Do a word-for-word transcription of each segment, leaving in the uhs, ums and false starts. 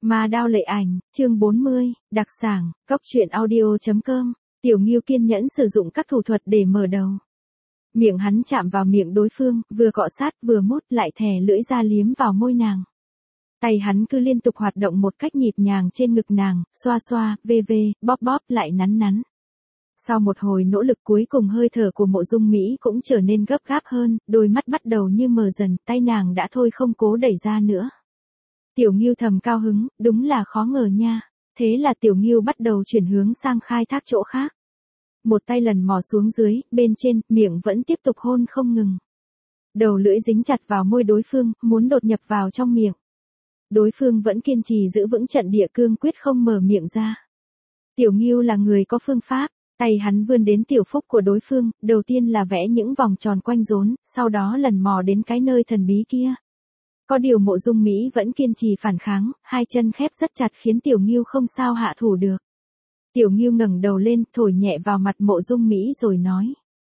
Ma đao lệ ảnh, chương bốn mươi, đặc sản, cốc truyện audio chấm com, Tiểu Ngưu kiên nhẫn sử dụng các thủ thuật để mở đầu. Miệng hắn chạm vào miệng đối phương, vừa cọ sát vừa mút lại thè lưỡi ra liếm vào môi nàng. Tay hắn cứ liên tục hoạt động một cách nhịp nhàng trên ngực nàng, xoa xoa, vê vê, bóp bóp lại nắn nắn. Sau một hồi nỗ lực cuối cùng hơi thở của Mộ Dung Mỹ cũng trở nên gấp gáp hơn, đôi mắt bắt đầu như mờ dần, tay nàng đã thôi không cố đẩy ra nữa. Tiểu Ngưu thầm cao hứng, đúng là khó ngờ nha. Thế là Tiểu Ngưu bắt đầu chuyển hướng sang khai thác chỗ khác. Một tay lần mò xuống dưới, bên trên, miệng vẫn tiếp tục hôn không ngừng. Đầu lưỡi dính chặt vào môi đối phương, muốn đột nhập vào trong miệng. Đối phương vẫn kiên trì giữ vững trận địa cương quyết không mở miệng ra. Tiểu Ngưu là người có phương pháp, tay hắn vươn đến tiểu phúc của đối phương, đầu tiên là vẽ những vòng tròn quanh rốn, sau đó lần mò đến cái nơi thần bí kia. Có điều Mộ Dung Mỹ vẫn kiên trì phản kháng, hai chân khép rất chặt khiến Tiểu Ngưu không sao hạ thủ được. Tiểu Ngưu ngẩng đầu lên, thổi nhẹ vào mặt Mộ Dung Mỹ rồi nói.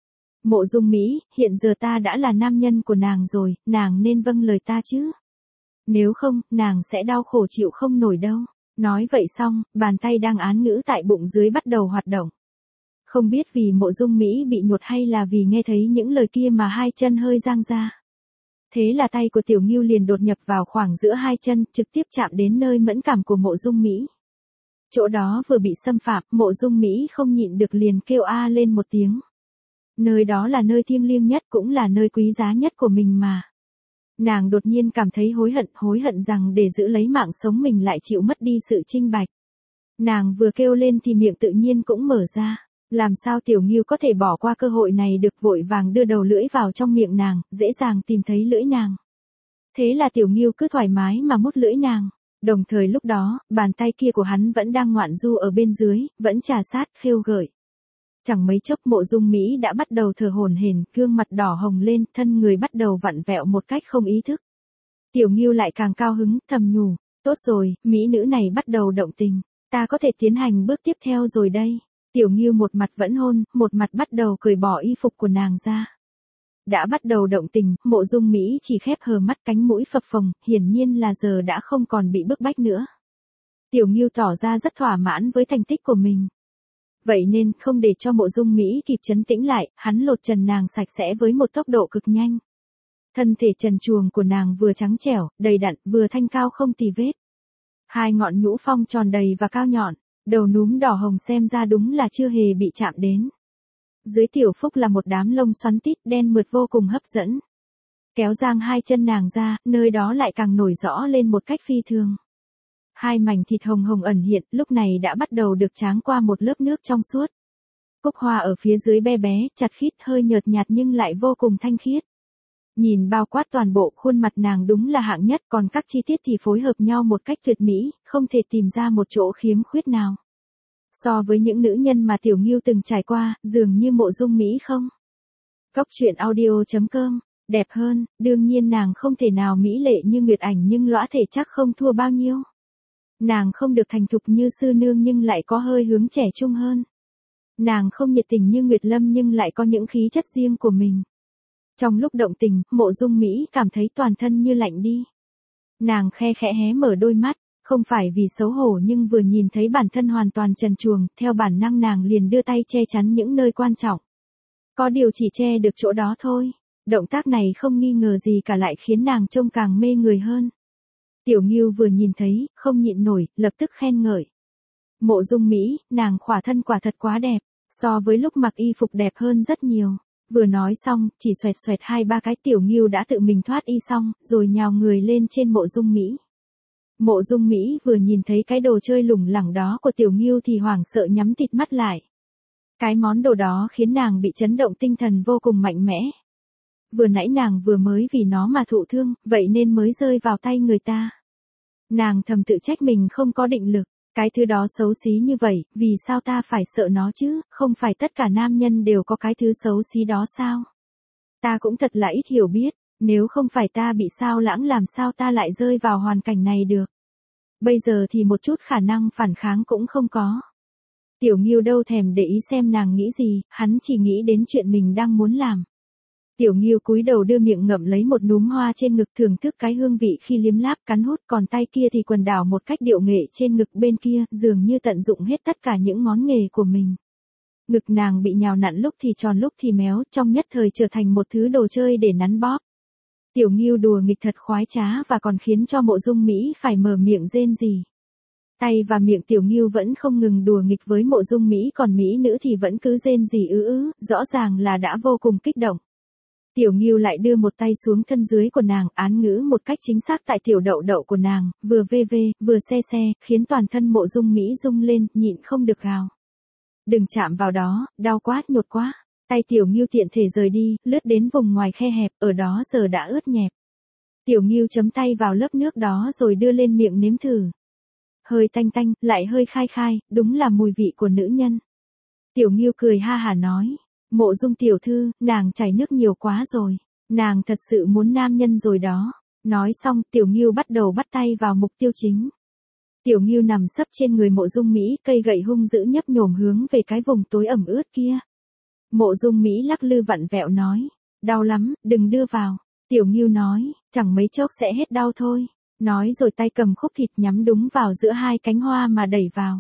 Mộ Dung Mỹ, hiện giờ ta đã là nam nhân của nàng rồi, nàng nên vâng lời ta chứ. Nếu không, nàng sẽ đau khổ chịu không nổi đâu. Nói vậy xong, bàn tay đang án ngữ tại bụng dưới bắt đầu hoạt động. Không biết vì Mộ Dung Mỹ bị nhột hay là vì nghe thấy những lời kia mà hai chân hơi giang ra. Thế là tay của Tiểu Ngưu liền đột nhập vào khoảng giữa hai chân, trực tiếp chạm đến nơi mẫn cảm của Mộ Dung Mỹ. Chỗ đó vừa bị xâm phạm, Mộ Dung Mỹ không nhịn được liền kêu a lên một tiếng. Nơi đó là nơi thiêng liêng nhất cũng là nơi quý giá nhất của mình mà. Nàng đột nhiên cảm thấy hối hận, hối hận rằng để giữ lấy mạng sống mình lại chịu mất đi sự trinh bạch. Nàng vừa kêu lên thì miệng tự nhiên cũng mở ra. Làm sao Tiểu Ngưu có thể bỏ qua cơ hội này được, vội vàng đưa đầu lưỡi vào trong miệng nàng, dễ dàng tìm thấy lưỡi nàng. Thế là Tiểu Ngưu cứ thoải mái mà mút lưỡi nàng. Đồng thời lúc đó, bàn tay kia của hắn vẫn đang ngoạn du ở bên dưới, vẫn trà sát, khêu gợi. Chẳng mấy chốc Mộ Dung Mỹ đã bắt đầu thở hổn hển, gương mặt đỏ hồng lên, thân người bắt đầu vặn vẹo một cách không ý thức. Tiểu Ngưu lại càng cao hứng, thầm nhủ, tốt rồi, mỹ nữ này bắt đầu động tình, ta có thể tiến hành bước tiếp theo rồi đây. Tiểu Ngưu một mặt vẫn hôn, một mặt bắt đầu cởi bỏ y phục của nàng ra. Đã bắt đầu động tình, Mộ Dung Mỹ chỉ khép hờ mắt, cánh mũi phập phồng, hiển nhiên là giờ đã không còn bị bức bách nữa. Tiểu Ngưu tỏ ra rất thỏa mãn với thành tích của mình. Vậy nên, không để cho Mộ Dung Mỹ kịp trấn tĩnh lại, hắn lột trần nàng sạch sẽ với một tốc độ cực nhanh. Thân thể trần truồng của nàng vừa trắng trẻo, đầy đặn, vừa thanh cao không tì vết. Hai ngọn nhũ phong tròn đầy và cao nhọn, đầu núm đỏ hồng xem ra đúng là chưa hề bị chạm đến. Dưới tiểu phúc là một đám lông xoắn tít đen mượt vô cùng hấp dẫn. Kéo giang hai chân nàng ra, nơi đó lại càng nổi rõ lên một cách phi thường. Hai mảnh thịt hồng hồng ẩn hiện, lúc này đã bắt đầu được tráng qua một lớp nước trong suốt. Cúc hoa ở phía dưới be bé, chặt khít, hơi nhợt nhạt nhưng lại vô cùng thanh khiết. Nhìn bao quát toàn bộ khuôn mặt nàng đúng là hạng nhất, còn các chi tiết thì phối hợp nhau một cách tuyệt mỹ, không thể tìm ra một chỗ khiếm khuyết nào. So với những nữ nhân mà Tiểu Ngưu từng trải qua, dường như Mộ Dung Mỹ không. Cốc truyện audio chấm com, đẹp hơn, đương nhiên nàng không thể nào mỹ lệ như Nguyệt Ảnh nhưng lõa thể chắc không thua bao nhiêu. Nàng không được thành thục như Sư Nương nhưng lại có hơi hướng trẻ trung hơn. Nàng không nhiệt tình như Nguyệt Lâm nhưng lại có những khí chất riêng của mình. Trong lúc động tình, Mộ Dung Mỹ cảm thấy toàn thân như lạnh đi. Nàng khe khẽ hé mở đôi mắt, không phải vì xấu hổ nhưng vừa nhìn thấy bản thân hoàn toàn trần truồng, theo bản năng nàng liền đưa tay che chắn những nơi quan trọng. Có điều chỉ che được chỗ đó thôi. Động tác này không nghi ngờ gì cả lại khiến nàng trông càng mê người hơn. Tiểu Ngưu vừa nhìn thấy, không nhịn nổi, lập tức khen ngợi. Mộ Dung Mỹ, nàng khỏa thân quả thật quá đẹp, so với lúc mặc y phục đẹp hơn rất nhiều. Vừa nói xong, chỉ xoẹt xoẹt hai ba cái Tiểu Ngưu đã tự mình thoát y xong, rồi nhào người lên trên Mộ Dung Mỹ. Mộ Dung Mỹ vừa nhìn thấy cái đồ chơi lủng lẳng đó của Tiểu Ngưu thì hoảng sợ nhắm tịt mắt lại. Cái món đồ đó khiến nàng bị chấn động tinh thần vô cùng mạnh mẽ. Vừa nãy nàng vừa mới vì nó mà thụ thương, vậy nên mới rơi vào tay người ta. Nàng thầm tự trách mình không có định lực, cái thứ đó xấu xí như vậy, vì sao ta phải sợ nó chứ, không phải tất cả nam nhân đều có cái thứ xấu xí đó sao? Ta cũng thật là ít hiểu biết, nếu không phải ta bị sao lãng làm sao ta lại rơi vào hoàn cảnh này được. Bây giờ thì một chút khả năng phản kháng cũng không có. Tiểu Ngưu đâu thèm để ý xem nàng nghĩ gì, hắn chỉ nghĩ đến chuyện mình đang muốn làm. Tiểu Ngưu cúi đầu đưa miệng ngậm lấy một núm hoa trên ngực thưởng thức cái hương vị khi liếm láp cắn hút, còn tay kia thì quần đảo một cách điệu nghệ trên ngực bên kia, dường như tận dụng hết tất cả những món nghề của mình. Ngực nàng bị nhào nặn lúc thì tròn lúc thì méo, trong nhất thời trở thành một thứ đồ chơi để nắn bóp. Tiểu Ngưu đùa nghịch thật khoái trá và còn khiến cho Mộ Dung Mỹ phải mở miệng rên rỉ. Tay và miệng Tiểu Ngưu vẫn không ngừng đùa nghịch với Mộ Dung Mỹ, còn Mỹ nữ thì vẫn cứ rên rỉ ứ ứ, rõ ràng là đã vô cùng kích động. Tiểu Ngưu lại đưa một tay xuống thân dưới của nàng, án ngữ một cách chính xác tại tiểu đậu đậu của nàng, vừa vê vê, vừa xe xe, khiến toàn thân Mộ Dung Mỹ rung lên, nhịn không được gào. Đừng chạm vào đó, đau quá, nhột quá. Tay Tiểu Ngưu tiện thể rời đi, lướt đến vùng ngoài khe hẹp, ở đó giờ đã ướt nhẹp. Tiểu Ngưu chấm tay vào lớp nước đó rồi đưa lên miệng nếm thử. Hơi tanh tanh, lại hơi khai khai, đúng là mùi vị của nữ nhân. Tiểu Ngưu cười ha hả nói. Mộ Dung tiểu thư, nàng chảy nước nhiều quá rồi. Nàng thật sự muốn nam nhân rồi đó. Nói xong, Tiểu Ngưu bắt đầu bắt tay vào mục tiêu chính. Tiểu Ngưu nằm sấp trên người Mộ Dung Mỹ, cây gậy hung dữ nhấp nhổm hướng về cái vùng tối ẩm ướt kia. Mộ Dung Mỹ lắc lư vặn vẹo nói. Đau lắm, đừng đưa vào. Tiểu Ngưu nói, chẳng mấy chốc sẽ hết đau thôi. Nói rồi tay cầm khúc thịt nhắm đúng vào giữa hai cánh hoa mà đẩy vào.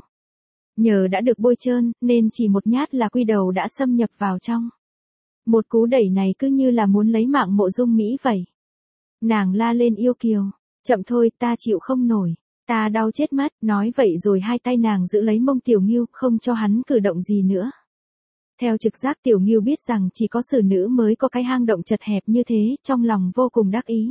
Nhờ đã được bôi trơn, nên chỉ một nhát là quy đầu đã xâm nhập vào trong. Một cú đẩy này cứ như là muốn lấy mạng Mộ Dung Mỹ vậy. Nàng la lên yêu kiều. Chậm thôi, ta chịu không nổi. Ta đau chết mất. Nói vậy rồi hai tay nàng giữ lấy mông Tiểu Ngưu, không cho hắn cử động gì nữa. Theo trực giác Tiểu Ngưu biết rằng chỉ có xử nữ mới có cái hang động chật hẹp như thế, trong lòng vô cùng đắc ý.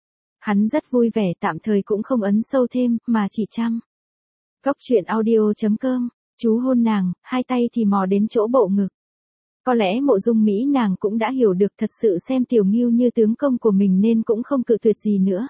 Hắn rất vui vẻ, tạm thời cũng không ấn sâu thêm, mà chỉ chăm. Cốc truyện audio chấm com, chú hôn nàng, hai tay thì mò đến chỗ bộ ngực. Có lẽ Mộ Dung Mỹ nàng cũng đã hiểu được thật sự xem Tiểu Ngưu như tướng công của mình nên cũng không cự tuyệt gì nữa.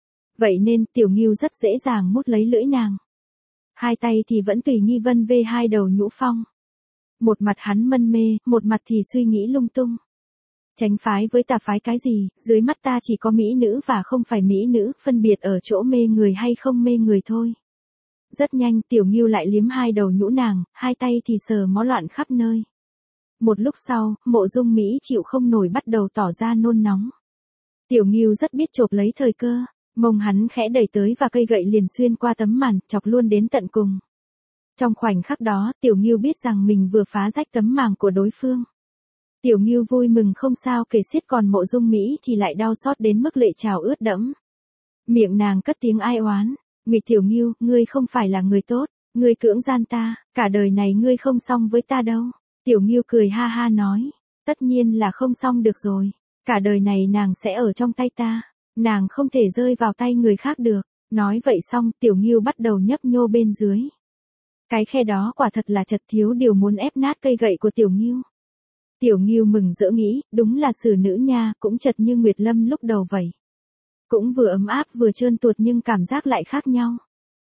Vậy nên Tiểu Ngưu rất dễ dàng mút lấy lưỡi nàng. Hai tay thì vẫn tùy nghi vân vê hai đầu nhũ phong. Một mặt hắn mân mê, một mặt thì suy nghĩ lung tung. Tránh phái với tà phái cái gì, dưới mắt ta chỉ có mỹ nữ và không phải mỹ nữ, phân biệt ở chỗ mê người hay không mê người thôi. Rất nhanh Tiểu Ngưu lại liếm hai đầu nhũ nàng, hai tay thì sờ mó loạn khắp nơi. Một lúc sau, Mộ Dung Mỹ chịu không nổi bắt đầu tỏ ra nôn nóng. Tiểu Ngưu rất biết chộp lấy thời cơ, mông hắn khẽ đẩy tới và cây gậy liền xuyên qua tấm màn, chọc luôn đến tận cùng. Trong khoảnh khắc đó, Tiểu Ngưu biết rằng mình vừa phá rách tấm màng của đối phương. Tiểu Ngưu vui mừng không sao kể xiết, còn Mộ Dung Mỹ thì lại đau xót đến mức lệ trào ướt đẫm. Miệng nàng cất tiếng ai oán. Nghịch Tiểu Ngưu, ngươi không phải là người tốt, ngươi cưỡng gian ta, cả đời này ngươi không xong với ta đâu. Tiểu Ngưu cười ha ha nói, tất nhiên là không xong được rồi, cả đời này nàng sẽ ở trong tay ta, nàng không thể rơi vào tay người khác được. Nói vậy xong, Tiểu Ngưu bắt đầu nhấp nhô bên dưới. Cái khe đó quả thật là chật, thiếu điều muốn ép nát cây gậy của Tiểu Ngưu. Tiểu Ngưu mừng rỡ nghĩ, đúng là xử nữ nha, cũng chật như Nguyệt Lâm lúc đầu vậy. Cũng vừa ấm áp vừa trơn tuột nhưng cảm giác lại khác nhau.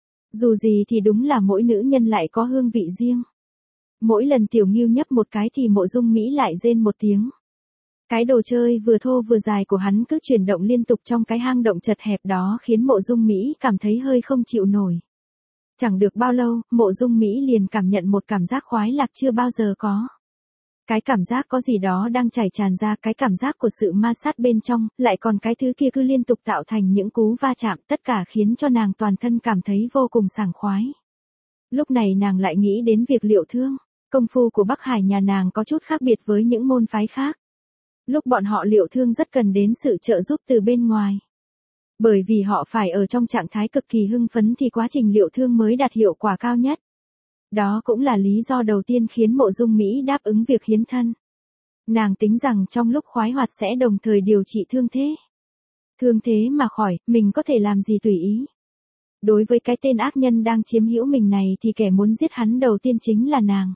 Dù gì thì đúng là mỗi nữ nhân lại có hương vị riêng. Mỗi lần Tiểu Ngưu nhấp một cái thì Mộ Dung Mỹ lại rên một tiếng. Cái đồ chơi vừa thô vừa dài của hắn cứ chuyển động liên tục trong cái hang động chật hẹp đó khiến Mộ Dung Mỹ cảm thấy hơi không chịu nổi. Chẳng được bao lâu, Mộ Dung Mỹ liền cảm nhận một cảm giác khoái lạc chưa bao giờ có. Cái cảm giác có gì đó đang chảy tràn ra, cái cảm giác của sự ma sát bên trong, lại còn cái thứ kia cứ liên tục tạo thành những cú va chạm, tất cả khiến cho nàng toàn thân cảm thấy vô cùng sảng khoái. Lúc này nàng lại nghĩ đến việc liệu thương. Công phu của Bắc Hải nhà nàng có chút khác biệt với những môn phái khác. Lúc bọn họ liệu thương rất cần đến sự trợ giúp từ bên ngoài. Bởi vì họ phải ở trong trạng thái cực kỳ hưng phấn thì quá trình liệu thương mới đạt hiệu quả cao nhất. Đó cũng là lý do đầu tiên khiến Mộ Dung Mỹ đáp ứng việc hiến thân. Nàng tính rằng trong lúc khoái hoạt sẽ đồng thời điều trị thương thế. Thương thế mà khỏi, mình có thể làm gì tùy ý. Đối với cái tên ác nhân đang chiếm hữu mình này thì kẻ muốn giết hắn đầu tiên chính là nàng.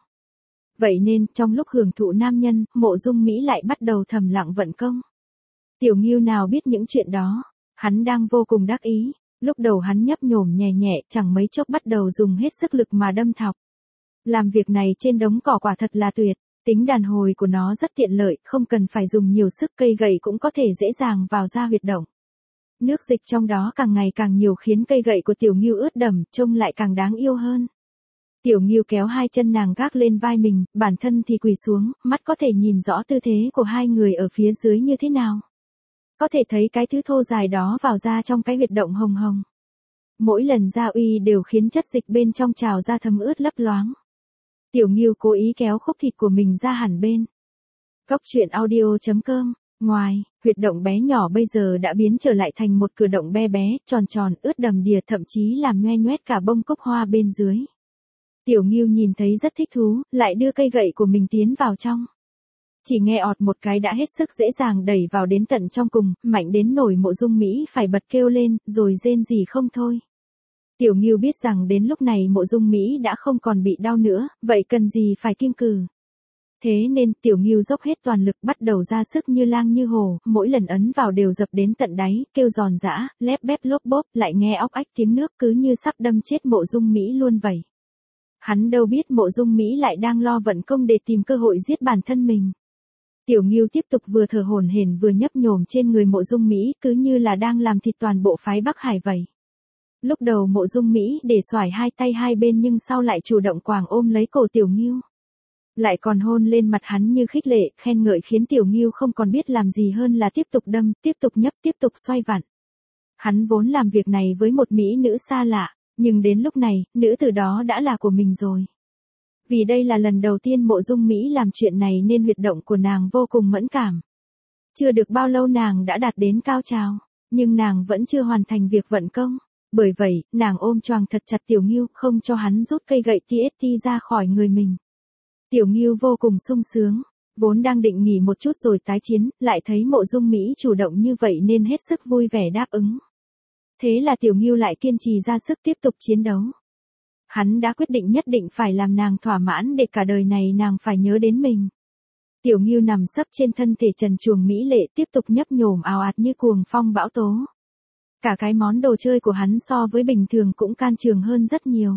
Vậy nên, trong lúc hưởng thụ nam nhân, Mộ Dung Mỹ lại bắt đầu thầm lặng vận công. Tiểu Ngưu nào biết những chuyện đó, hắn đang vô cùng đắc ý, lúc đầu hắn nhấp nhổm nhẹ nhẹ, chẳng mấy chốc bắt đầu dùng hết sức lực mà đâm thọc. Làm việc này trên đống cỏ quả thật là tuyệt, tính đàn hồi của nó rất tiện lợi, không cần phải dùng nhiều sức, cây gậy cũng có thể dễ dàng vào ra huyệt động. Nước dịch trong đó càng ngày càng nhiều khiến cây gậy của Tiểu Ngưu ướt đẫm, trông lại càng đáng yêu hơn. Tiểu Ngưu kéo hai chân nàng gác lên vai mình, bản thân thì quỳ xuống, mắt có thể nhìn rõ tư thế của hai người ở phía dưới như thế nào. Có thể thấy cái thứ thô dài đó vào ra trong cái huyệt động hồng hồng. Mỗi lần ra uy đều khiến chất dịch bên trong trào ra thấm ướt lấp loáng. Tiểu Ngưu cố ý kéo khúc thịt của mình ra hẳn bên. Cốc truyện audio chấm com. Ngoài, huyệt động bé nhỏ bây giờ đã biến trở lại thành một cửa động bé bé, tròn tròn, ướt đầm đìa, thậm chí làm nhoe nhoét cả bông cúc hoa bên dưới. Tiểu Ngưu nhìn thấy rất thích thú, lại đưa cây gậy của mình tiến vào trong. Chỉ nghe ọt một cái đã hết sức dễ dàng đẩy vào đến tận trong cùng, mạnh đến nổi Mộ Dung Mỹ phải bật kêu lên, rồi rên rỉ không thôi. Tiểu Ngưu biết rằng đến lúc này Mộ Dung Mỹ đã không còn bị đau nữa, vậy cần gì phải kiêng cừ. Thế nên Tiểu Ngưu dốc hết toàn lực, bắt đầu ra sức như lang như hổ, mỗi lần ấn vào đều dập đến tận đáy, kêu giòn giã, lép bép lốp bốp, lại nghe óc ách tiếng nước cứ như sắp đâm chết Mộ Dung Mỹ luôn vậy. Hắn đâu biết Mộ Dung Mỹ lại đang lo vận công để tìm cơ hội giết bản thân mình. Tiểu Ngưu tiếp tục vừa thở hổn hển vừa nhấp nhổm trên người Mộ Dung Mỹ, cứ như là đang làm thịt toàn bộ phái Bắc Hải vậy. Lúc đầu Mộ Dung Mỹ để xoải hai tay hai bên, nhưng sau lại chủ động quàng ôm lấy cổ Tiểu Ngưu. Lại còn hôn lên mặt hắn như khích lệ, khen ngợi, khiến Tiểu Ngưu không còn biết làm gì hơn là tiếp tục đâm, tiếp tục nhấp, tiếp tục xoay vặn. Hắn vốn làm việc này với một mỹ nữ xa lạ, nhưng đến lúc này, nữ tử đó đã là của mình rồi. Vì đây là lần đầu tiên Mộ Dung Mỹ làm chuyện này nên huyệt động của nàng vô cùng mẫn cảm. Chưa được bao lâu nàng đã đạt đến cao trào, nhưng nàng vẫn chưa hoàn thành việc vận công. Bởi vậy, nàng ôm choàng thật chặt Tiểu Ngưu, không cho hắn rút cây gậy tê ét tê ra khỏi người mình. Tiểu Ngưu vô cùng sung sướng, vốn đang định nghỉ một chút rồi tái chiến, lại thấy Mộ Dung Mỹ chủ động như vậy nên hết sức vui vẻ đáp ứng. Thế là Tiểu Ngưu lại kiên trì ra sức tiếp tục chiến đấu. Hắn đã quyết định nhất định phải làm nàng thỏa mãn để cả đời này nàng phải nhớ đến mình. Tiểu Ngưu nằm sấp trên thân thể trần truồng mỹ lệ, tiếp tục nhấp nhổm ào ạt như cuồng phong bão tố. Cả cái món đồ chơi của hắn so với bình thường cũng can trường hơn rất nhiều.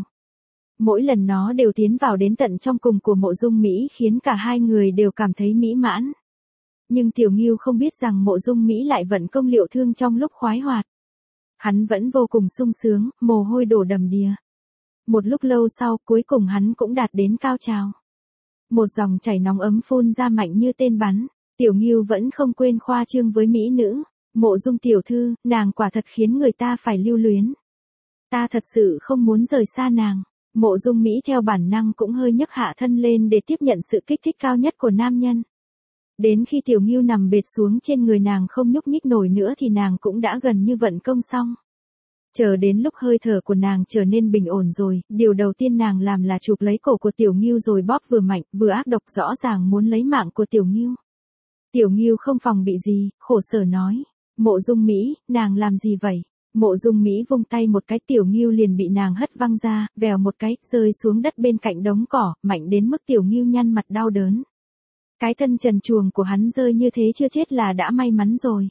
Mỗi lần nó đều tiến vào đến tận trong cùng của Mộ Dung Mỹ, khiến cả hai người đều cảm thấy mỹ mãn. Nhưng Tiểu Ngưu không biết rằng Mộ Dung Mỹ lại vận công liệu thương trong lúc khoái hoạt. Hắn vẫn vô cùng sung sướng, mồ hôi đổ đầm đìa. Một lúc lâu sau, cuối cùng hắn cũng đạt đến cao trào. Một dòng chảy nóng ấm phun ra mạnh như tên bắn. Tiểu Ngưu vẫn không quên khoa trương với mỹ nữ. Mộ Dung tiểu thư, nàng quả thật khiến người ta phải lưu luyến. Ta thật sự không muốn rời xa nàng. Mộ Dung Mỹ theo bản năng cũng hơi nhấc hạ thân lên để tiếp nhận sự kích thích cao nhất của nam nhân. Đến khi Tiểu Ngưu nằm bệt xuống trên người nàng không nhúc nhích nổi nữa thì nàng cũng đã gần như vận công xong. Chờ đến lúc hơi thở của nàng trở nên bình ổn rồi, điều đầu tiên nàng làm là chụp lấy cổ của Tiểu Ngưu rồi bóp vừa mạnh, vừa ác độc, rõ ràng muốn lấy mạng của Tiểu Ngưu. Tiểu Ngưu không phòng bị gì, khổ sở nói. Mộ Dung Mỹ, nàng làm gì vậy? Mộ Dung Mỹ vung tay một cái, Tiểu Ngưu liền bị nàng hất văng ra, vèo một cái, rơi xuống đất bên cạnh đống cỏ, mạnh đến mức Tiểu Ngưu nhăn mặt đau đớn. Cái thân trần truồng của hắn rơi như thế chưa chết là đã may mắn rồi.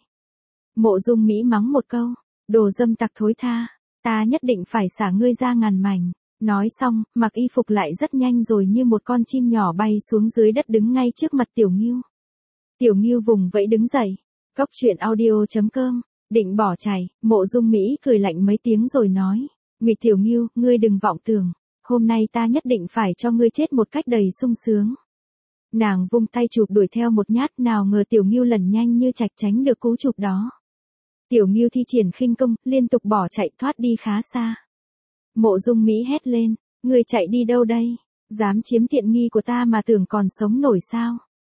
Mộ Dung Mỹ mắng một câu, đồ dâm tặc thối tha, ta nhất định phải xả ngươi ra ngàn mảnh. Nói xong, mặc y phục lại rất nhanh rồi như một con chim nhỏ bay xuống dưới đất đứng ngay trước mặt Tiểu Ngưu. Tiểu Ngưu vùng vẫy đứng dậy. Cốc truyện audio chấm com. Định bỏ chạy, Mộ Dung Mỹ cười lạnh mấy tiếng rồi nói, Ngụy Tiểu Ngưu, ngươi đừng vọng tưởng, hôm nay ta nhất định phải cho ngươi chết một cách đầy sung sướng. Nàng vung tay chụp đuổi theo một nhát, nào ngờ Tiểu Ngưu lần nhanh như trạch tránh được cú chụp đó. Tiểu Ngưu thi triển khinh công, liên tục bỏ chạy thoát đi khá xa. Mộ Dung Mỹ hét lên, ngươi chạy đi đâu đây, dám chiếm tiện nghi của ta mà tưởng còn sống nổi sao?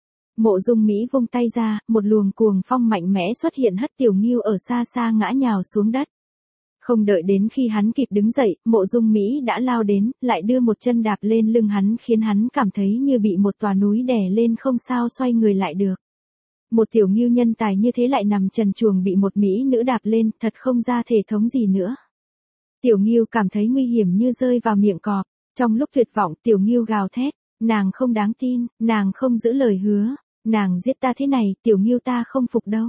Mộ Dung Mỹ vung tay ra, một luồng cuồng phong mạnh mẽ xuất hiện hất Tiểu Ngưu ở xa xa ngã nhào xuống đất. Không đợi đến khi hắn kịp đứng dậy, Mộ Dung Mỹ đã lao đến, lại đưa một chân đạp lên lưng hắn khiến hắn cảm thấy như bị một tòa núi đè lên không sao xoay người lại được. Một Tiểu Ngưu nhân tài như thế lại nằm trần truồng bị một mỹ nữ đạp lên, thật không ra thể thống gì nữa. Tiểu Ngưu cảm thấy nguy hiểm như rơi vào miệng cọp, trong lúc tuyệt vọng Tiểu Ngưu gào thét, nàng không đáng tin, nàng không giữ lời hứa. Nàng giết ta thế này, Tiểu Ngưu ta không phục đâu.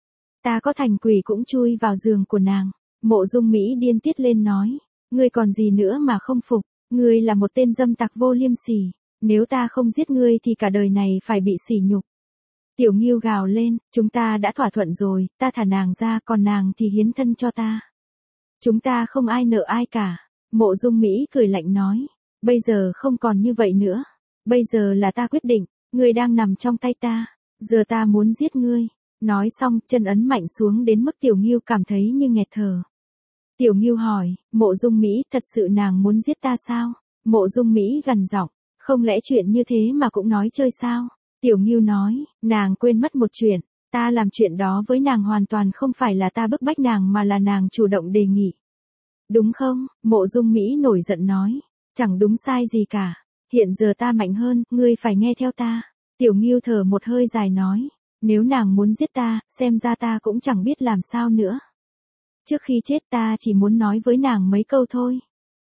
Ta có thành quỷ cũng chui vào giường của nàng. Mộ Dung Mỹ điên tiết lên nói, ngươi còn gì nữa mà không phục, ngươi là một tên dâm tặc vô liêm sỉ, nếu ta không giết ngươi thì cả đời này phải bị sỉ nhục. Tiểu Ngưu gào lên, chúng ta đã thỏa thuận rồi, ta thả nàng ra, còn nàng thì hiến thân cho ta. Chúng ta không ai nợ ai cả. Mộ Dung Mỹ cười lạnh nói, Bây giờ không còn như vậy nữa. Bây giờ là ta quyết định, ngươi đang nằm trong tay ta. Giờ ta muốn giết ngươi. Nói xong, chân ấn mạnh xuống đến mức Tiểu Ngưu cảm thấy như nghẹt thở. Tiểu Ngưu hỏi, Mộ Dung Mỹ, thật sự nàng muốn giết ta sao? Mộ Dung Mỹ gằn giọng, không lẽ chuyện như thế mà cũng nói chơi sao? Tiểu Ngưu nói, nàng quên mất một chuyện, ta làm chuyện đó với nàng hoàn toàn không phải là ta bức bách nàng mà là nàng chủ động đề nghị. Đúng không? Mộ Dung Mỹ nổi giận nói, chẳng đúng sai gì cả. Hiện giờ ta mạnh hơn, ngươi phải nghe theo ta. Tiểu Ngưu thở một hơi dài nói, nếu nàng muốn giết ta, xem ra ta cũng chẳng biết làm sao nữa. Trước khi chết ta chỉ muốn nói với nàng mấy câu thôi.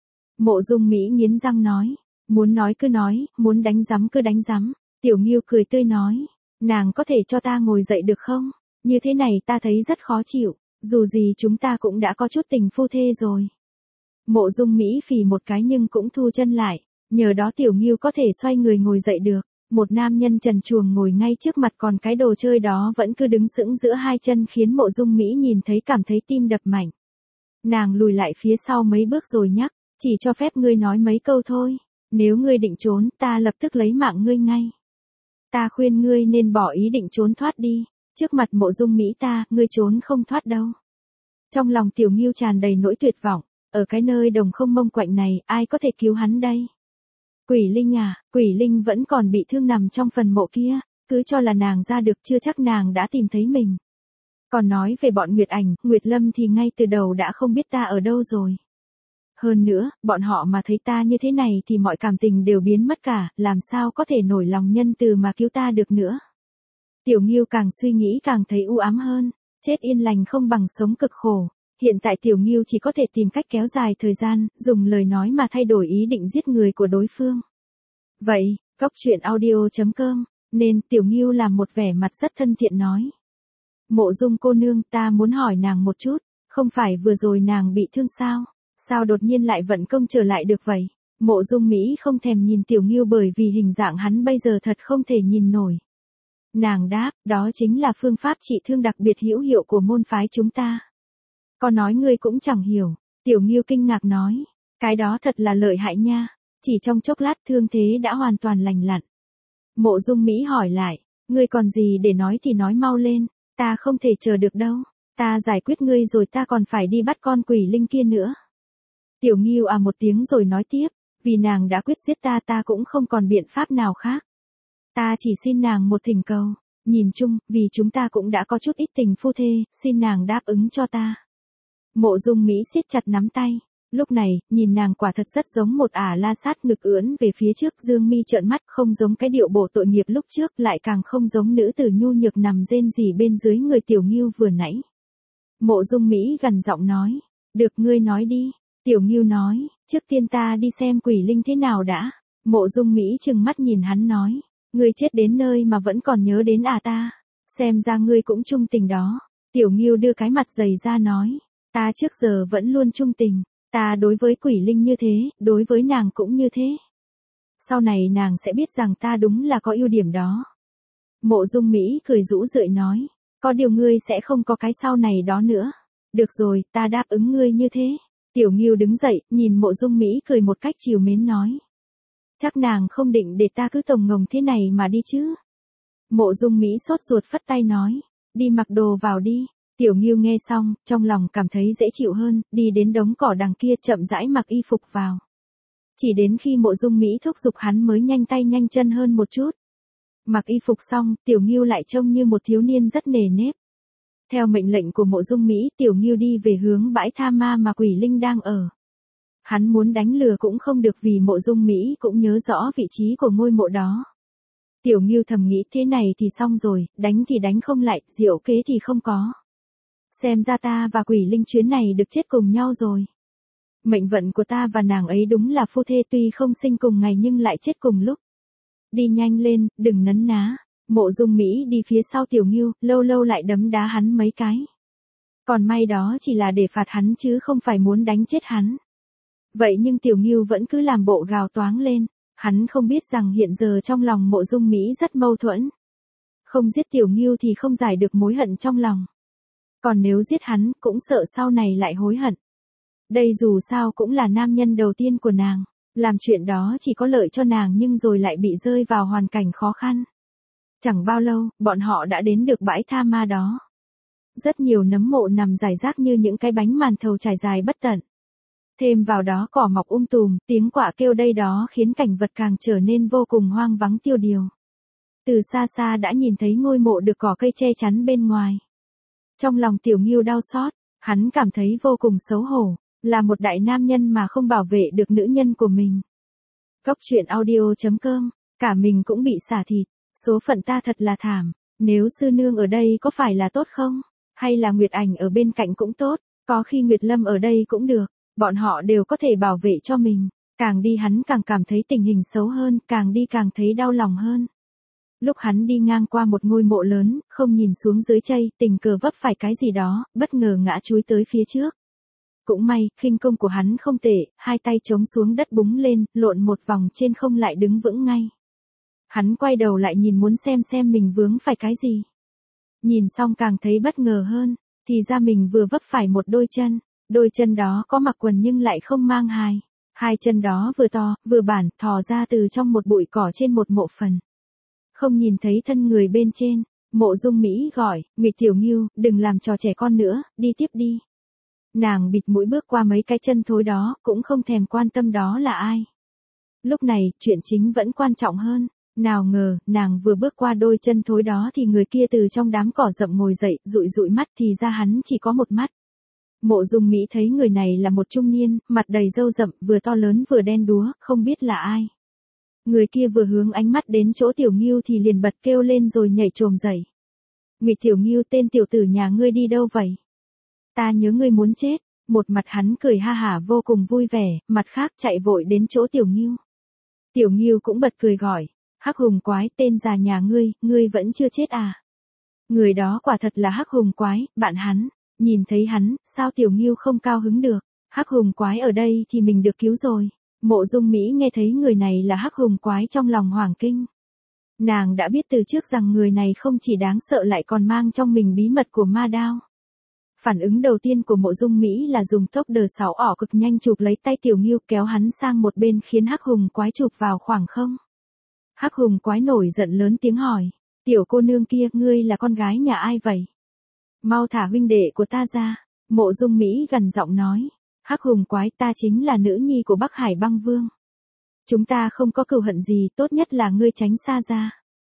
Mộ Dung Mỹ nghiến răng nói, muốn nói cứ nói, muốn đánh rắm cứ đánh rắm. Tiểu Ngưu cười tươi nói, nàng có thể cho ta ngồi dậy được không? Như thế này ta thấy rất khó chịu, dù gì chúng ta cũng đã có chút tình phu thê rồi. Mộ Dung Mỹ phì một cái nhưng cũng thu chân lại, nhờ đó Tiểu Ngưu có thể xoay người ngồi dậy được. Một nam nhân trần truồng ngồi ngay trước mặt còn cái đồ chơi đó vẫn cứ đứng sững giữa hai chân khiến Mộ Dung Mỹ nhìn thấy cảm thấy tim đập mạnh. Nàng lùi lại phía sau mấy bước rồi nhắc, chỉ cho phép ngươi nói mấy câu thôi, nếu ngươi định trốn ta lập tức lấy mạng ngươi ngay. Ta khuyên ngươi nên bỏ ý định trốn thoát đi, trước mặt Mộ Dung Mỹ ta, ngươi trốn không thoát đâu. Trong lòng Tiểu Ngưu tràn đầy nỗi tuyệt vọng, ở cái nơi đồng không mông quạnh này, ai có thể cứu hắn đây? Quỷ Linh à, Quỷ Linh vẫn còn bị thương nằm trong phần mộ kia, cứ cho là nàng ra được chưa chắc nàng đã tìm thấy mình. Còn nói về bọn Nguyệt Ảnh, Nguyệt Lâm thì ngay từ đầu đã không biết ta ở đâu rồi. Hơn nữa, bọn họ mà thấy ta như thế này thì mọi cảm tình đều biến mất cả, làm sao có thể nổi lòng nhân từ mà cứu ta được nữa. Tiểu Ngưu càng suy nghĩ càng thấy u ám hơn, chết yên lành không bằng sống cực khổ. Hiện tại Tiểu Ngưu chỉ có thể tìm cách kéo dài thời gian, dùng lời nói mà thay đổi ý định giết người của đối phương. Vậy, Cóc Truyện Audio chấm com, nên Tiểu Ngưu làm một vẻ mặt rất thân thiện nói. Mộ Dung cô nương, ta muốn hỏi nàng một chút, không phải vừa rồi nàng bị thương sao? Sao đột nhiên lại vận công trở lại được vậy? Mộ Dung Mỹ không thèm nhìn Tiểu Ngưu bởi vì hình dạng hắn bây giờ thật không thể nhìn nổi. Nàng đáp, đó chính là phương pháp trị thương đặc biệt hữu hiệu của môn phái chúng ta. Có nói ngươi cũng chẳng hiểu. Tiểu Ngưu kinh ngạc nói, cái đó thật là lợi hại nha, chỉ trong chốc lát thương thế đã hoàn toàn lành lặn. Mộ Dung Mỹ hỏi lại, ngươi còn gì để nói thì nói mau lên, ta không thể chờ được đâu, ta giải quyết ngươi rồi ta còn phải đi bắt con Quỷ Linh kia nữa. Tiểu Ngưu à một tiếng rồi nói tiếp, vì nàng đã quyết giết ta ta cũng không còn biện pháp nào khác. Ta chỉ xin nàng một thỉnh cầu, nhìn chung, vì chúng ta cũng đã có chút ít tình phu thê, xin nàng đáp ứng cho ta. Mộ Dung Mỹ siết chặt nắm tay, lúc này, nhìn nàng quả thật rất giống một ả la sát ngực ưỡn về phía trước dương mi trợn mắt không giống cái điệu bộ tội nghiệp lúc trước lại càng không giống nữ tử nhu nhược nằm rên rỉ bên dưới người Tiểu Ngưu vừa nãy. Mộ Dung Mỹ gần giọng nói, được ngươi nói đi. Tiểu Ngưu nói, trước tiên ta đi xem Quỷ Linh thế nào đã. Mộ Dung Mỹ trừng mắt nhìn hắn nói, ngươi chết đến nơi mà vẫn còn nhớ đến à ta, xem ra ngươi cũng trung tình đó. Tiểu Ngưu đưa cái mặt dày ra nói, ta trước giờ vẫn luôn trung tình, ta đối với Quỷ Linh như thế, đối với nàng cũng như thế. Sau này nàng sẽ biết rằng ta đúng là có ưu điểm đó. Mộ Dung Mỹ cười rũ rượi nói, có điều ngươi sẽ không có cái sau này đó nữa. Được rồi, ta đáp ứng ngươi như thế. Tiểu Ngưu đứng dậy, nhìn Mộ Dung Mỹ cười một cách trìu mến nói. Chắc nàng không định để ta cứ tổng ngồng thế này mà đi chứ. Mộ Dung Mỹ sốt ruột phất tay nói, đi mặc đồ vào đi. Tiểu Ngưu nghe xong, trong lòng cảm thấy dễ chịu hơn, đi đến đống cỏ đằng kia chậm rãi mặc y phục vào. Chỉ đến khi Mộ Dung Mỹ thúc giục hắn mới nhanh tay nhanh chân hơn một chút. Mặc y phục xong, Tiểu Ngưu lại trông như một thiếu niên rất nề nếp. Theo mệnh lệnh của Mộ Dung Mỹ, Tiểu Ngưu đi về hướng bãi tha ma mà Quỷ Linh đang ở. Hắn muốn đánh lừa cũng không được vì Mộ Dung Mỹ cũng nhớ rõ vị trí của ngôi mộ đó. Tiểu Ngưu thầm nghĩ thế này thì xong rồi, đánh thì đánh không lại, diệu kế thì không có. Xem ra ta và Quỷ Linh chuyến này được chết cùng nhau rồi. Mệnh vận của ta và nàng ấy đúng là phu thê tuy không sinh cùng ngày nhưng lại chết cùng lúc. Đi nhanh lên, đừng nấn ná. Mộ Dung Mỹ đi phía sau Tiểu Ngưu, lâu lâu lại đấm đá hắn mấy cái. Còn may đó chỉ là để phạt hắn chứ không phải muốn đánh chết hắn. Vậy nhưng Tiểu Ngưu vẫn cứ làm bộ gào toáng lên, hắn không biết rằng hiện giờ trong lòng Mộ Dung Mỹ rất mâu thuẫn. Không giết Tiểu Ngưu thì không giải được mối hận trong lòng. Còn nếu giết hắn, cũng sợ sau này lại hối hận. Đây dù sao cũng là nam nhân đầu tiên của nàng. Làm chuyện đó chỉ có lợi cho nàng nhưng rồi lại bị rơi vào hoàn cảnh khó khăn. Chẳng bao lâu, bọn họ đã đến được bãi tha ma đó. Rất nhiều nấm mộ nằm rải rác như những cái bánh màn thầu trải dài bất tận. Thêm vào đó cỏ mọc um tùm, tiếng quạ kêu đây đó khiến cảnh vật càng trở nên vô cùng hoang vắng tiêu điều. Từ xa xa đã nhìn thấy ngôi mộ được cỏ cây che chắn bên ngoài. Trong lòng Tiểu Ngưu đau xót, hắn cảm thấy vô cùng xấu hổ, là một đại nam nhân mà không bảo vệ được nữ nhân của mình. Cốc truyện audio chấm com, cả mình cũng bị xả thịt, số phận ta thật là thảm, nếu sư nương ở đây có phải là tốt không? Hay là Nguyệt Ảnh ở bên cạnh cũng tốt, có khi Nguyệt Lâm ở đây cũng được, bọn họ đều có thể bảo vệ cho mình. Càng đi hắn càng cảm thấy tình hình xấu hơn, càng đi càng thấy đau lòng hơn. Lúc hắn đi ngang qua một ngôi mộ lớn, không nhìn xuống dưới chây, tình cờ vấp phải cái gì đó, bất ngờ ngã chúi tới phía trước. Cũng may, khinh công của hắn không tệ, hai tay chống xuống đất búng lên, lộn một vòng trên không lại đứng vững ngay. Hắn quay đầu lại nhìn muốn xem xem mình vướng phải cái gì. Nhìn xong càng thấy bất ngờ hơn, thì ra mình vừa vấp phải một đôi chân, đôi chân đó có mặc quần nhưng lại không mang hài. Hai chân đó vừa to, vừa bản, thò ra từ trong một bụi cỏ trên một mộ phần. Không nhìn thấy thân người bên trên, Mộ Dung Mỹ gọi, Nguyệt Tiểu Ngưu, đừng làm trò trẻ con nữa, đi tiếp đi. Nàng bịt mũi bước qua mấy cái chân thối đó, cũng không thèm quan tâm đó là ai. Lúc này, chuyện chính vẫn quan trọng hơn. Nào ngờ, nàng vừa bước qua đôi chân thối đó thì người kia từ trong đám cỏ rậm ngồi dậy, dụi dụi mắt thì ra hắn chỉ có một mắt. Mộ Dung Mỹ thấy người này là một trung niên, mặt đầy râu rậm, vừa to lớn vừa đen đúa, không biết là ai. Người kia vừa hướng ánh mắt đến chỗ Tiểu Ngưu thì liền bật kêu lên rồi nhảy chồm dậy. Nguyệt Tiểu Ngưu, tên tiểu tử nhà ngươi đi đâu vậy? Ta nhớ ngươi muốn chết. Một mặt hắn cười ha hả vô cùng vui vẻ, mặt khác chạy vội đến chỗ Tiểu Ngưu. Tiểu Ngưu cũng bật cười gọi, Hắc Hùng Quái, tên già nhà ngươi, ngươi vẫn chưa chết à? Người đó quả thật là Hắc Hùng Quái, bạn hắn. Nhìn thấy hắn, sao Tiểu Ngưu không cao hứng được? Hắc Hùng Quái ở đây thì mình được cứu rồi. Mộ Dung Mỹ nghe thấy người này là Hắc Hùng Quái trong lòng hoảng kinh. Nàng đã biết từ trước rằng người này không chỉ đáng sợ lại còn mang trong mình bí mật của ma đao. Phản ứng đầu tiên của Mộ Dung Mỹ là dùng tốc đờ sáu ỏ cực nhanh chụp lấy tay Tiểu Ngưu kéo hắn sang một bên khiến Hắc Hùng Quái chụp vào khoảng không. Hắc Hùng Quái nổi giận lớn tiếng hỏi, tiểu cô nương kia, ngươi là con gái nhà ai vậy? Mau thả huynh đệ của ta ra. Mộ Dung Mỹ gần giọng nói, Hắc Hùng Quái, ta chính là nữ nhi của Bắc Hải Băng Vương. Chúng ta không có cừu hận gì, tốt nhất là ngươi tránh xa ra.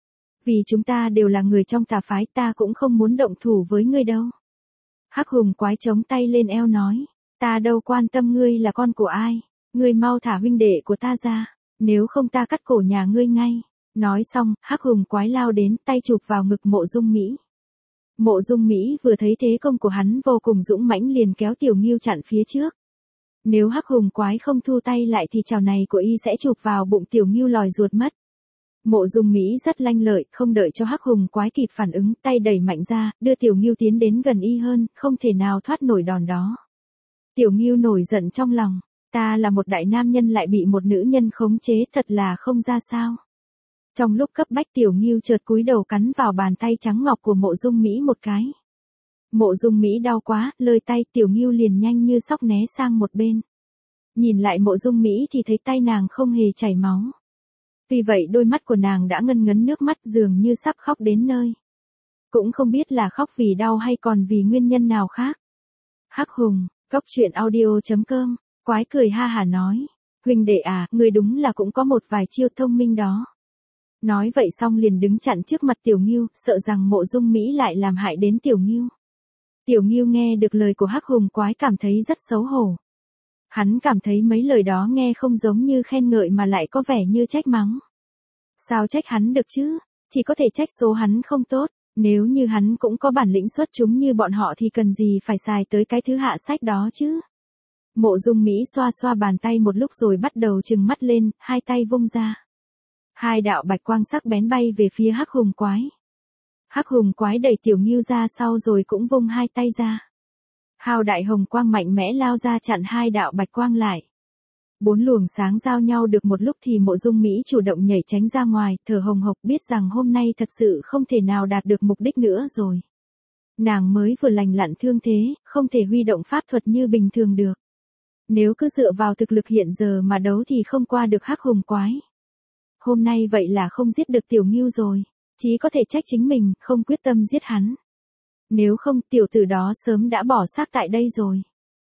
Vì chúng ta đều là người trong tà phái, ta cũng không muốn động thủ với ngươi đâu. Hắc Hùng Quái chống tay lên eo nói, ta đâu quan tâm ngươi là con của ai, ngươi mau thả huynh đệ của ta ra, nếu không ta cắt cổ nhà ngươi ngay. Nói xong, Hắc Hùng Quái lao đến, tay chụp vào ngực Mộ Dung Mỹ. Mộ Dung Mỹ vừa thấy thế công của hắn vô cùng dũng mãnh liền kéo Tiểu Ngưu chặn phía trước. Nếu Hắc Hùng Quái không thu tay lại thì chảo này của y sẽ chụp vào bụng Tiểu Ngưu lòi ruột mất. Mộ Dung Mỹ rất lanh lợi, không đợi cho Hắc Hùng Quái kịp phản ứng, tay đẩy mạnh ra, đưa Tiểu Ngưu tiến đến gần y hơn, không thể nào thoát nổi đòn đó. Tiểu Ngưu nổi giận trong lòng, ta là một đại nam nhân lại bị một nữ nhân khống chế, thật là không ra sao. Trong lúc cấp bách Tiểu Ngưu chợt cúi đầu cắn vào bàn tay trắng ngọc của Mộ Dung Mỹ một cái. Mộ Dung Mỹ đau quá, lơi tay, Tiểu Ngưu liền nhanh như sóc né sang một bên. Nhìn lại Mộ Dung Mỹ thì thấy tay nàng không hề chảy máu. Vì vậy đôi mắt của nàng đã ngân ngấn nước mắt dường như sắp khóc đến nơi. Cũng không biết là khóc vì đau hay còn vì nguyên nhân nào khác. Hắc Hùng, cốc truyện audio chấm com, Quái cười ha hả nói, huynh đệ à, người đúng là cũng có một vài chiêu thông minh đó. Nói vậy xong liền đứng chặn trước mặt Tiểu Ngưu, sợ rằng Mộ Dung Mỹ lại làm hại đến Tiểu Ngưu. Tiểu Ngưu nghe được lời của Hắc Hùng Quái cảm thấy rất xấu hổ. Hắn cảm thấy mấy lời đó nghe không giống như khen ngợi mà lại có vẻ như trách mắng. Sao trách hắn được chứ, chỉ có thể trách số hắn không tốt, nếu như hắn cũng có bản lĩnh xuất chúng như bọn họ thì cần gì phải xài tới cái thứ hạ sách đó chứ. Mộ Dung Mỹ xoa xoa bàn tay một lúc rồi bắt đầu trừng mắt lên, hai tay vung ra. Hai đạo bạch quang sắc bén bay về phía Hắc Hùng Quái. Hắc Hùng Quái đẩy Tiểu Ngưu ra sau rồi cũng vung hai tay ra. Hào đại hồng quang mạnh mẽ lao ra chặn hai đạo bạch quang lại. Bốn luồng sáng giao nhau được một lúc thì Mộ Dung Mỹ chủ động nhảy tránh ra ngoài, thở hồng hộc biết rằng hôm nay thật sự không thể nào đạt được mục đích nữa rồi. Nàng mới vừa lành lặn thương thế, không thể huy động pháp thuật như bình thường được. Nếu cứ dựa vào thực lực hiện giờ mà đấu thì không qua được Hắc Hùng quái. Hôm nay vậy là không giết được Tiểu Ngưu rồi, chí có thể trách chính mình, không quyết tâm giết hắn. Nếu không tiểu tử đó sớm đã bỏ xác tại đây rồi.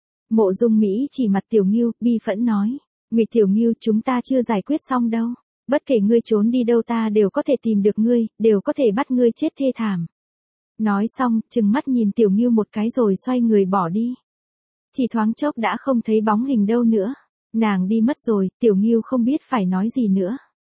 Mộ Dung Mỹ chỉ mặt Tiểu Ngưu, bi phẫn nói. Ngụy Tiểu Ngưu, chúng ta chưa giải quyết xong đâu. Bất kể ngươi trốn đi đâu ta đều có thể tìm được ngươi, đều có thể bắt ngươi chết thê thảm. Nói xong, trừng mắt nhìn Tiểu Ngưu một cái rồi xoay người bỏ đi. Chỉ thoáng chốc đã không thấy bóng hình đâu nữa. Nàng đi mất rồi, Tiểu Ngưu không biết phải nói gì nữa.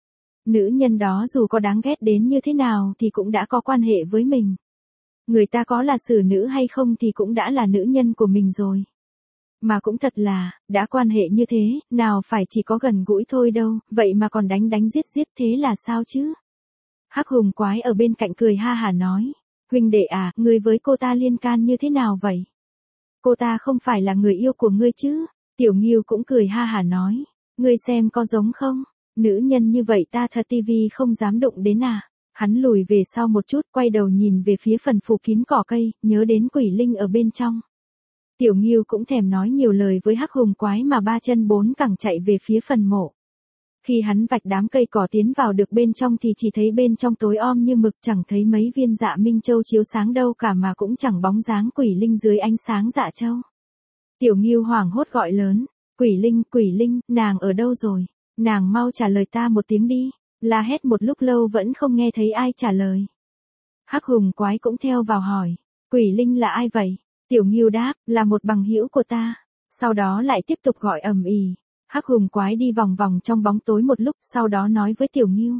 Nữ nhân đó dù có đáng ghét đến như thế nào thì cũng đã có quan hệ với mình. Người ta có là xử nữ hay không thì cũng đã là nữ nhân của mình rồi. Mà cũng thật là, đã quan hệ như thế, nào phải chỉ có gần gũi thôi đâu, vậy mà còn đánh đánh giết giết thế là sao chứ? Hắc Hùng quái ở bên cạnh cười ha hả nói. Huynh đệ à, ngươi với cô ta liên can như thế nào vậy? Cô ta không phải là người yêu của ngươi chứ? Tiểu Ngưu cũng cười ha hả nói. Ngươi xem có giống không? Nữ nhân như vậy ta thật tivi không dám đụng đến à? Hắn lùi về sau một chút, quay đầu nhìn về phía phần phủ kín cỏ cây, nhớ đến quỷ linh ở bên trong. Tiểu Ngưu cũng thèm nói nhiều lời với Hắc Hùng quái mà ba chân bốn cẳng chạy về phía phần mộ. Khi hắn vạch đám cây cỏ tiến vào được bên trong thì chỉ thấy bên trong tối om như mực, chẳng thấy mấy viên dạ minh châu chiếu sáng đâu cả mà cũng chẳng bóng dáng quỷ linh dưới ánh sáng dạ châu. Tiểu Ngưu hoảng hốt gọi lớn. Quỷ linh, quỷ linh, nàng ở đâu rồi? Nàng mau trả lời ta một tiếng đi. La hét một lúc lâu vẫn không nghe thấy ai trả lời. Hắc Hùng quái cũng theo vào hỏi. Quỷ linh là ai vậy? Tiểu Ngưu đáp, là một bằng hữu của ta. Sau đó lại tiếp tục gọi ầm ĩ. Hắc Hùng quái đi vòng vòng trong bóng tối một lúc, sau đó nói với Tiểu Ngưu.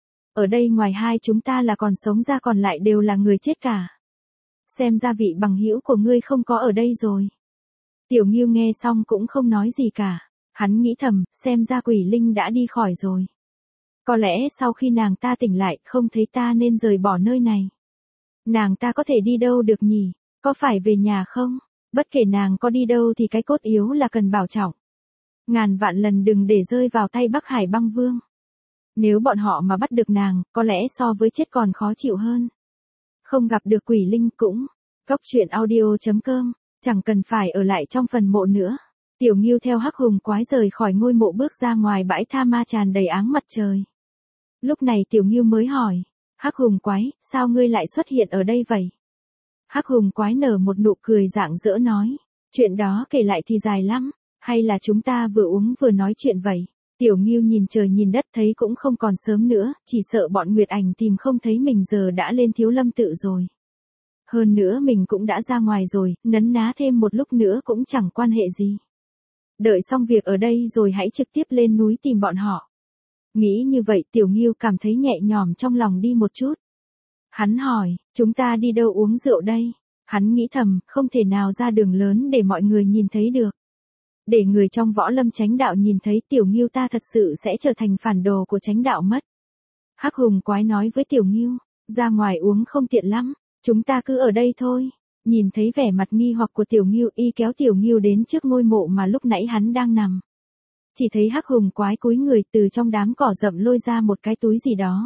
Ở đây ngoài hai chúng ta là còn sống ra, còn lại đều là người chết cả. Xem ra vị bằng hữu của ngươi không có ở đây rồi. Tiểu Ngưu nghe xong cũng không nói gì cả. Hắn nghĩ thầm, xem ra quỷ linh đã đi khỏi rồi. Có lẽ sau khi nàng ta tỉnh lại, không thấy ta nên rời bỏ nơi này. Nàng ta có thể đi đâu được nhỉ? Có phải về nhà không? Bất kể nàng có đi đâu thì cái cốt yếu là cần bảo trọng. Ngàn vạn lần đừng để rơi vào tay Bắc Hải Băng Vương. Nếu bọn họ mà bắt được nàng, có lẽ so với chết còn khó chịu hơn. Không gặp được quỷ linh cũng. Cốc truyện audio chấm com, chẳng cần phải ở lại trong phần mộ nữa. Tiểu Ngưu theo Hắc Hùng quái rời khỏi ngôi mộ bước ra ngoài bãi tha ma tràn đầy áng mặt trời. Lúc này Tiểu Ngưu mới hỏi. Hắc Hùng quái, sao ngươi lại xuất hiện ở đây vậy? Hắc Hùng quái nở một nụ cười rạng rỡ nói. Chuyện đó kể lại thì dài lắm. Hay là chúng ta vừa uống vừa nói chuyện vậy? Tiểu Ngưu nhìn trời nhìn đất thấy cũng không còn sớm nữa, chỉ sợ bọn Nguyệt Ảnh tìm không thấy mình giờ đã lên Thiếu Lâm tự rồi. Hơn nữa mình cũng đã ra ngoài rồi, nấn ná thêm một lúc nữa cũng chẳng quan hệ gì. Đợi xong việc ở đây rồi hãy trực tiếp lên núi tìm bọn họ. Nghĩ như vậy Tiểu Ngưu cảm thấy nhẹ nhõm trong lòng đi một chút. Hắn hỏi, chúng ta đi đâu uống rượu đây? Hắn nghĩ thầm, không thể nào ra đường lớn để mọi người nhìn thấy được. Để người trong võ lâm chánh đạo nhìn thấy Tiểu Ngưu ta thật sự sẽ trở thành phản đồ của chánh đạo mất. Hắc Hùng quái nói với Tiểu Ngưu, ra ngoài uống không tiện lắm, chúng ta cứ ở đây thôi. Nhìn thấy vẻ mặt nghi hoặc của Tiểu Ngưu, y kéo Tiểu Ngưu đến trước ngôi mộ mà lúc nãy hắn đang nằm. Chỉ thấy Hắc Hùng quái cúi người từ trong đám cỏ rậm lôi ra một cái túi gì đó.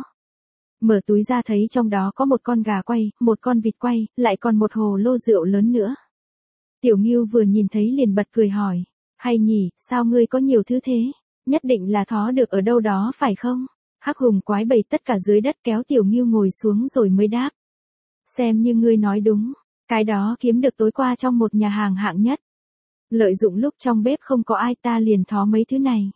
Mở túi ra thấy trong đó có một con gà quay, một con vịt quay, lại còn một hồ lô rượu lớn nữa. Tiểu Ngưu vừa nhìn thấy liền bật cười hỏi. Hay nhỉ, sao ngươi có nhiều thứ thế? Nhất định là thó được ở đâu đó phải không? Hắc Hùng quái bày tất cả dưới đất kéo Tiểu Ngưu ngồi xuống rồi mới đáp. Xem như ngươi nói đúng, cái đó kiếm được tối qua trong một nhà hàng hạng nhất. Lợi dụng lúc trong bếp không có ai ta liền thó mấy thứ này.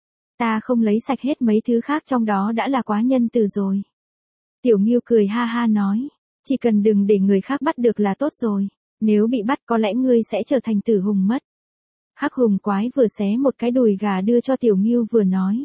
Ta không lấy sạch hết mấy thứ khác trong đó đã là quá nhân từ rồi. Tiểu Ngưu cười ha ha nói, chỉ cần đừng để người khác bắt được là tốt rồi, nếu bị bắt có lẽ ngươi sẽ trở thành tử hùng mất. Hắc Hùng quái vừa xé một cái đùi gà đưa cho Tiểu Ngưu vừa nói.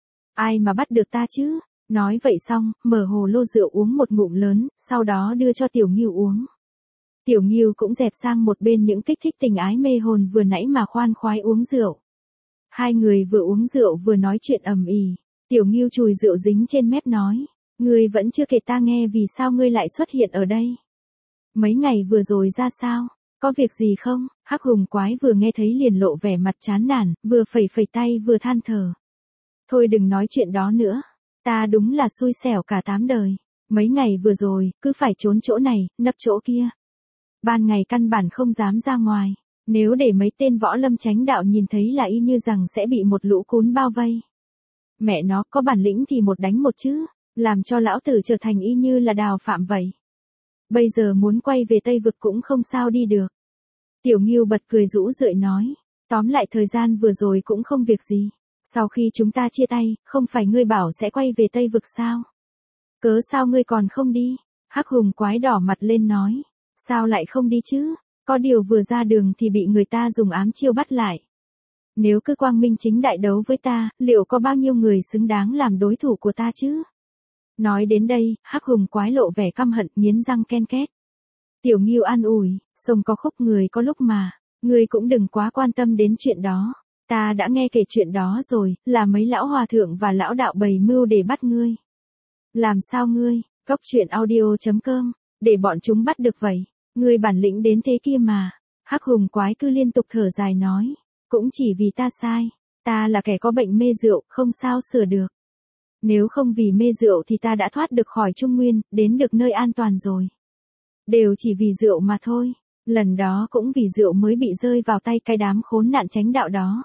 Ai mà bắt được ta chứ? Nói vậy xong, mở hồ lô rượu uống một ngụm lớn, sau đó đưa cho Tiểu Ngưu uống. Tiểu Ngưu cũng dẹp sang một bên những kích thích tình ái mê hồn vừa nãy mà khoan khoái uống rượu. Hai người vừa uống rượu vừa nói chuyện ầm ĩ. Tiểu Ngưu chùi rượu dính trên mép nói. Ngươi vẫn chưa kể ta nghe vì sao ngươi lại xuất hiện ở đây. Mấy ngày vừa rồi ra sao? Có việc gì không? Hắc Hùng quái vừa nghe thấy liền lộ vẻ mặt chán nản, vừa phẩy phẩy tay vừa than thở. Thôi đừng nói chuyện đó nữa. Ta đúng là xui xẻo cả tám đời. Mấy ngày vừa rồi, cứ phải trốn chỗ này, nấp chỗ kia. Ban ngày căn bản không dám ra ngoài. Nếu để mấy tên võ lâm chánh đạo nhìn thấy là y như rằng sẽ bị một lũ cún bao vây. Mẹ nó, có bản lĩnh thì một đánh một chứ, làm cho lão tử trở thành y như là Đào Phạm vậy. Bây giờ muốn quay về Tây Vực cũng không sao đi được. Tiểu Ngưu bật cười rũ rượi nói, tóm lại thời gian vừa rồi cũng không việc gì. Sau khi chúng ta chia tay, không phải ngươi bảo sẽ quay về Tây Vực sao? Cớ sao ngươi còn không đi? Hắc Hùng Quái đỏ mặt lên nói, sao lại không đi chứ? Có điều vừa ra đường thì bị người ta dùng ám chiêu bắt lại. Nếu cứ quang minh chính đại đấu với ta, liệu có bao nhiêu người xứng đáng làm đối thủ của ta chứ? Nói đến đây, Hắc Hùng Quái lộ vẻ căm hận, nghiến răng ken két. Tiểu Ngưu an ủi, sông có khúc người có lúc mà, ngươi cũng đừng quá quan tâm đến chuyện đó. Ta đã nghe kể chuyện đó rồi, là mấy lão hòa thượng và lão đạo bày mưu để bắt ngươi. Làm sao ngươi, Cốc truyện audio chấm com, để bọn chúng bắt được vậy? Ngươi bản lĩnh đến thế kia mà. Hắc Hùng Quái cứ liên tục thở dài nói, cũng chỉ vì ta sai, ta là kẻ có bệnh mê rượu, không sao sửa được. Nếu không vì mê rượu thì ta đã thoát được khỏi Trung Nguyên, đến được nơi an toàn rồi. Đều chỉ vì rượu mà thôi, lần đó cũng vì rượu mới bị rơi vào tay cái đám khốn nạn chánh đạo đó.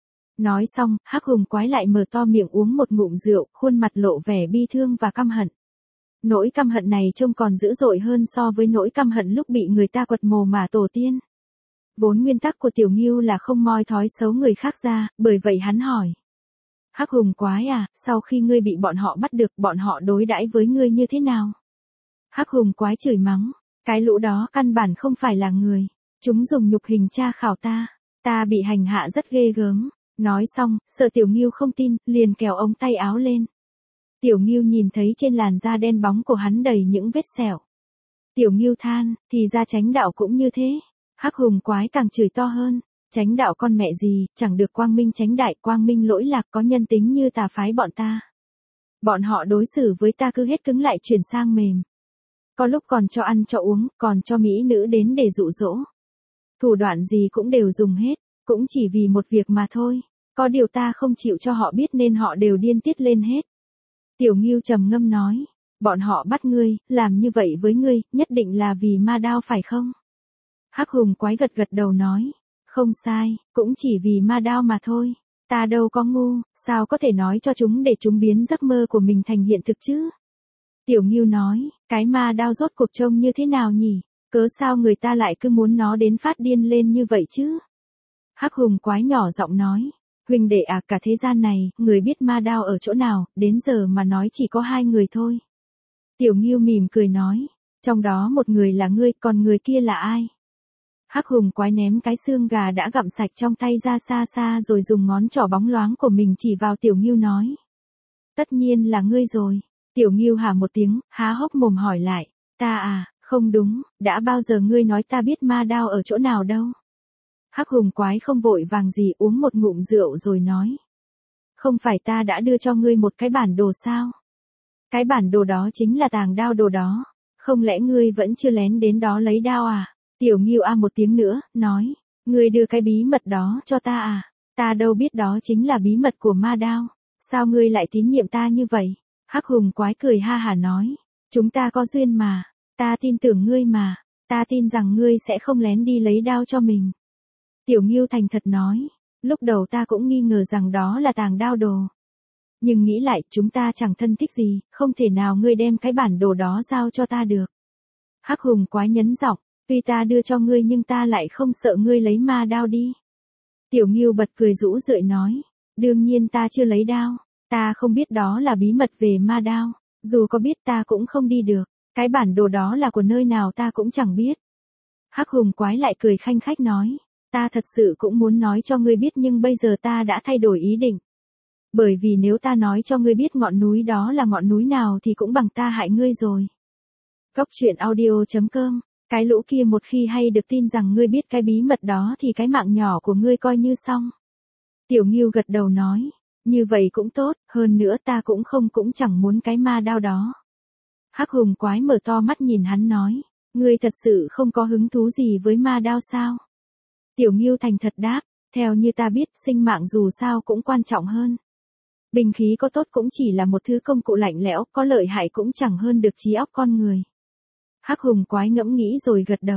Nói xong, Hắc Hùng Quái lại mở to miệng uống một ngụm rượu, khuôn mặt lộ vẻ bi thương và căm hận. Nỗi căm hận này trông còn dữ dội hơn so với nỗi căm hận lúc bị người ta quật mồ mả tổ tiên. Vốn nguyên tắc của Tiểu Ngưu là không moi thói xấu người khác ra, bởi vậy hắn hỏi. Hắc Hùng Quái à, sau khi ngươi bị bọn họ bắt được, bọn họ đối đãi với ngươi như thế nào? Hắc Hùng Quái chửi mắng, cái lũ đó căn bản không phải là người, chúng dùng nhục hình tra khảo ta, ta bị hành hạ rất ghê gớm. Nói xong, sợ Tiểu Ngưu không tin, liền kéo ống tay áo lên. Tiểu Ngưu nhìn thấy trên làn da đen bóng của hắn đầy những vết sẹo. Tiểu Ngưu than, thì ra chánh đạo cũng như thế. Hắc Hùng Quái càng chửi to hơn, chánh đạo con mẹ gì, chẳng được quang minh chánh đại, quang minh lỗi lạc có nhân tính như tà phái bọn ta. Bọn họ đối xử với ta cứ hết cứng lại chuyển sang mềm. Có lúc còn cho ăn cho uống, còn cho mỹ nữ đến để dụ dỗ. Thủ đoạn gì cũng đều dùng hết, cũng chỉ vì một việc mà thôi. Có điều ta không chịu cho họ biết nên họ đều điên tiết lên hết. Tiểu Ngưu trầm ngâm nói, bọn họ bắt ngươi, làm như vậy với ngươi, nhất định là vì ma đao phải không? Hắc Hùng Quái gật gật đầu nói, không sai, cũng chỉ vì ma đao mà thôi. Ta đâu có ngu, sao có thể nói cho chúng để chúng biến giấc mơ của mình thành hiện thực chứ? Tiểu Ngưu nói, cái ma đao rốt cuộc trông như thế nào nhỉ? Cớ sao người ta lại cứ muốn nó đến phát điên lên như vậy chứ? Hắc Hùng Quái nhỏ giọng nói, huynh đệ à, cả thế gian này, người biết ma đao ở chỗ nào, đến giờ mà nói chỉ có hai người thôi. Tiểu Ngưu mỉm cười nói, trong đó một người là ngươi, còn người kia là ai? Hắc Hùng Quái ném cái xương gà đã gặm sạch trong tay ra xa xa rồi dùng ngón trỏ bóng loáng của mình chỉ vào Tiểu Ngưu nói, tất nhiên là ngươi rồi. Tiểu Ngưu hả một tiếng, há hốc mồm hỏi lại, ta à, không đúng, đã bao giờ ngươi nói ta biết ma đao ở chỗ nào đâu? Hắc Hùng Quái không vội vàng gì, uống một ngụm rượu rồi nói, không phải ta đã đưa cho ngươi một cái bản đồ sao? Cái bản đồ đó chính là tàng đao đồ đó, không lẽ ngươi vẫn chưa lén đến đó lấy đao à? Tiểu Ngưu a một tiếng nữa, nói, ngươi đưa cái bí mật đó cho ta à? Ta đâu biết đó chính là bí mật của ma đao, sao ngươi lại tín nhiệm ta như vậy? Hắc Hùng Quái cười ha hả nói, chúng ta có duyên mà, ta tin tưởng ngươi mà, ta tin rằng ngươi sẽ không lén đi lấy đao cho mình. Tiểu Ngưu thành thật nói, lúc đầu ta cũng nghi ngờ rằng đó là tàng đao đồ. Nhưng nghĩ lại, chúng ta chẳng thân thích gì, không thể nào ngươi đem cái bản đồ đó giao cho ta được. Hắc Hùng Quái nhấn giọng, tuy ta đưa cho ngươi nhưng ta lại không sợ ngươi lấy ma đao đi. Tiểu Ngưu bật cười rũ rượi nói, đương nhiên ta chưa lấy đao, ta không biết đó là bí mật về ma đao, dù có biết ta cũng không đi được, cái bản đồ đó là của nơi nào ta cũng chẳng biết. Hắc Hùng Quái lại cười khanh khách nói, ta thật sự cũng muốn nói cho ngươi biết nhưng bây giờ ta đã thay đổi ý định. Bởi vì nếu ta nói cho ngươi biết ngọn núi đó là ngọn núi nào thì cũng bằng ta hại ngươi rồi. Cốc truyện audio chấm com, cái lũ kia một khi hay được tin rằng ngươi biết cái bí mật đó thì cái mạng nhỏ của ngươi coi như xong. Tiểu Ngưu gật đầu nói, như vậy cũng tốt, hơn nữa ta cũng không cũng chẳng muốn cái ma đao đó. Hắc Hùng Quái mở to mắt nhìn hắn nói, ngươi thật sự không có hứng thú gì với ma đao sao? Tiểu Ngưu thành thật đáp, theo như ta biết, sinh mạng dù sao cũng quan trọng hơn. Binh khí có tốt cũng chỉ là một thứ công cụ lạnh lẽo, có lợi hại cũng chẳng hơn được trí óc con người. Hắc Hùng Quái ngẫm nghĩ rồi gật đầu,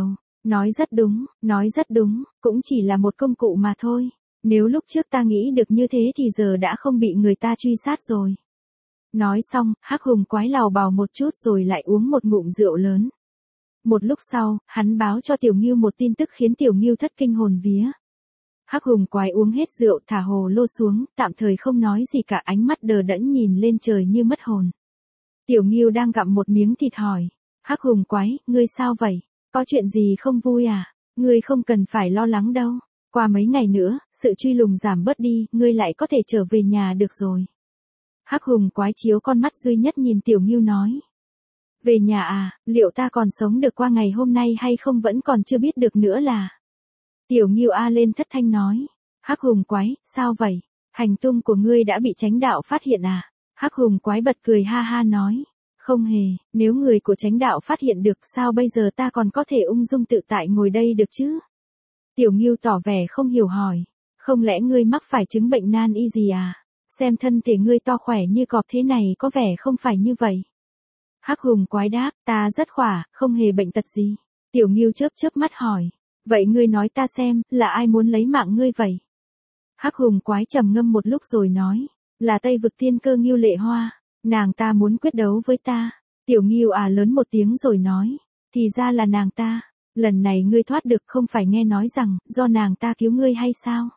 Nói rất đúng, nói rất đúng, cũng chỉ là một công cụ mà thôi. Nếu lúc trước ta nghĩ được như thế thì giờ đã không bị người ta truy sát rồi. Nói xong, Hắc Hùng Quái lào bào một chút rồi lại uống một ngụm rượu lớn. Một lúc sau, hắn báo cho Tiểu Ngưu một tin tức khiến Tiểu Ngưu thất kinh hồn vía. Hắc Hùng Quái uống hết rượu thả hồ lô xuống, tạm thời không nói gì cả, ánh mắt đờ đẫn nhìn lên trời như mất hồn. Tiểu Ngưu đang gặm một miếng thịt hỏi. Hắc Hùng Quái, ngươi sao vậy? Có chuyện gì không vui à? Ngươi không cần phải lo lắng đâu. Qua mấy ngày nữa, sự truy lùng giảm bớt đi, ngươi lại có thể trở về nhà được rồi. Hắc Hùng Quái chiếu con mắt duy nhất nhìn Tiểu Ngưu nói. Về nhà à, liệu ta còn sống được qua ngày hôm nay hay không vẫn còn chưa biết được nữa là. Tiểu Ngưu a lên thất thanh nói. Hắc Hùng Quái, sao vậy? Hành tung của ngươi đã bị chánh đạo phát hiện à? Hắc Hùng Quái bật cười ha ha nói. Không hề, nếu người của chánh đạo phát hiện được sao bây giờ ta còn có thể ung dung tự tại ngồi đây được chứ? Tiểu Ngưu tỏ vẻ không hiểu hỏi. Không lẽ ngươi mắc phải chứng bệnh nan y gì à? Xem thân thể ngươi to khỏe như cọp thế này có vẻ không phải như vậy. Hắc Hùng Quái đáp, ta rất khỏe, không hề bệnh tật gì. Tiểu Ngưu chớp chớp mắt hỏi. Vậy ngươi nói ta xem, là ai muốn lấy mạng ngươi vậy? Hắc Hùng Quái trầm ngâm một lúc rồi nói. Là Tây Vực Tiên Cơ Ngưu Lệ Hoa. Nàng ta muốn quyết đấu với ta. Tiểu Ngưu à lớn một tiếng rồi nói. Thì ra là nàng ta. Lần này ngươi thoát được không phải nghe nói rằng, do nàng ta cứu ngươi hay sao?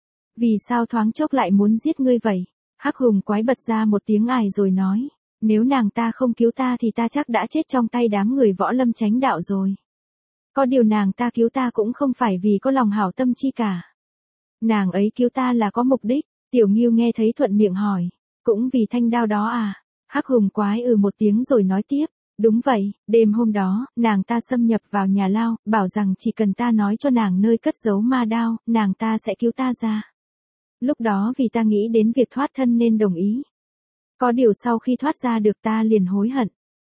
Vì sao thoáng chốc lại muốn giết ngươi vậy? Hắc Hùng Quái bật ra một tiếng ải rồi nói. Nếu nàng ta không cứu ta thì ta chắc đã chết trong tay đám người võ lâm chánh đạo rồi. Có điều nàng ta cứu ta cũng không phải vì có lòng hảo tâm chi cả. Nàng ấy cứu ta là có mục đích. Tiểu Ngưu nghe thấy thuận miệng hỏi. Cũng vì thanh đao đó à? Hắc Hùng Quái ừ một tiếng rồi nói tiếp. Đúng vậy, đêm hôm đó, nàng ta xâm nhập vào nhà lao, bảo rằng chỉ cần ta nói cho nàng nơi cất giấu ma đao, nàng ta sẽ cứu ta ra. Lúc đó vì ta nghĩ đến việc thoát thân nên đồng ý. Có điều sau khi thoát ra được ta liền hối hận.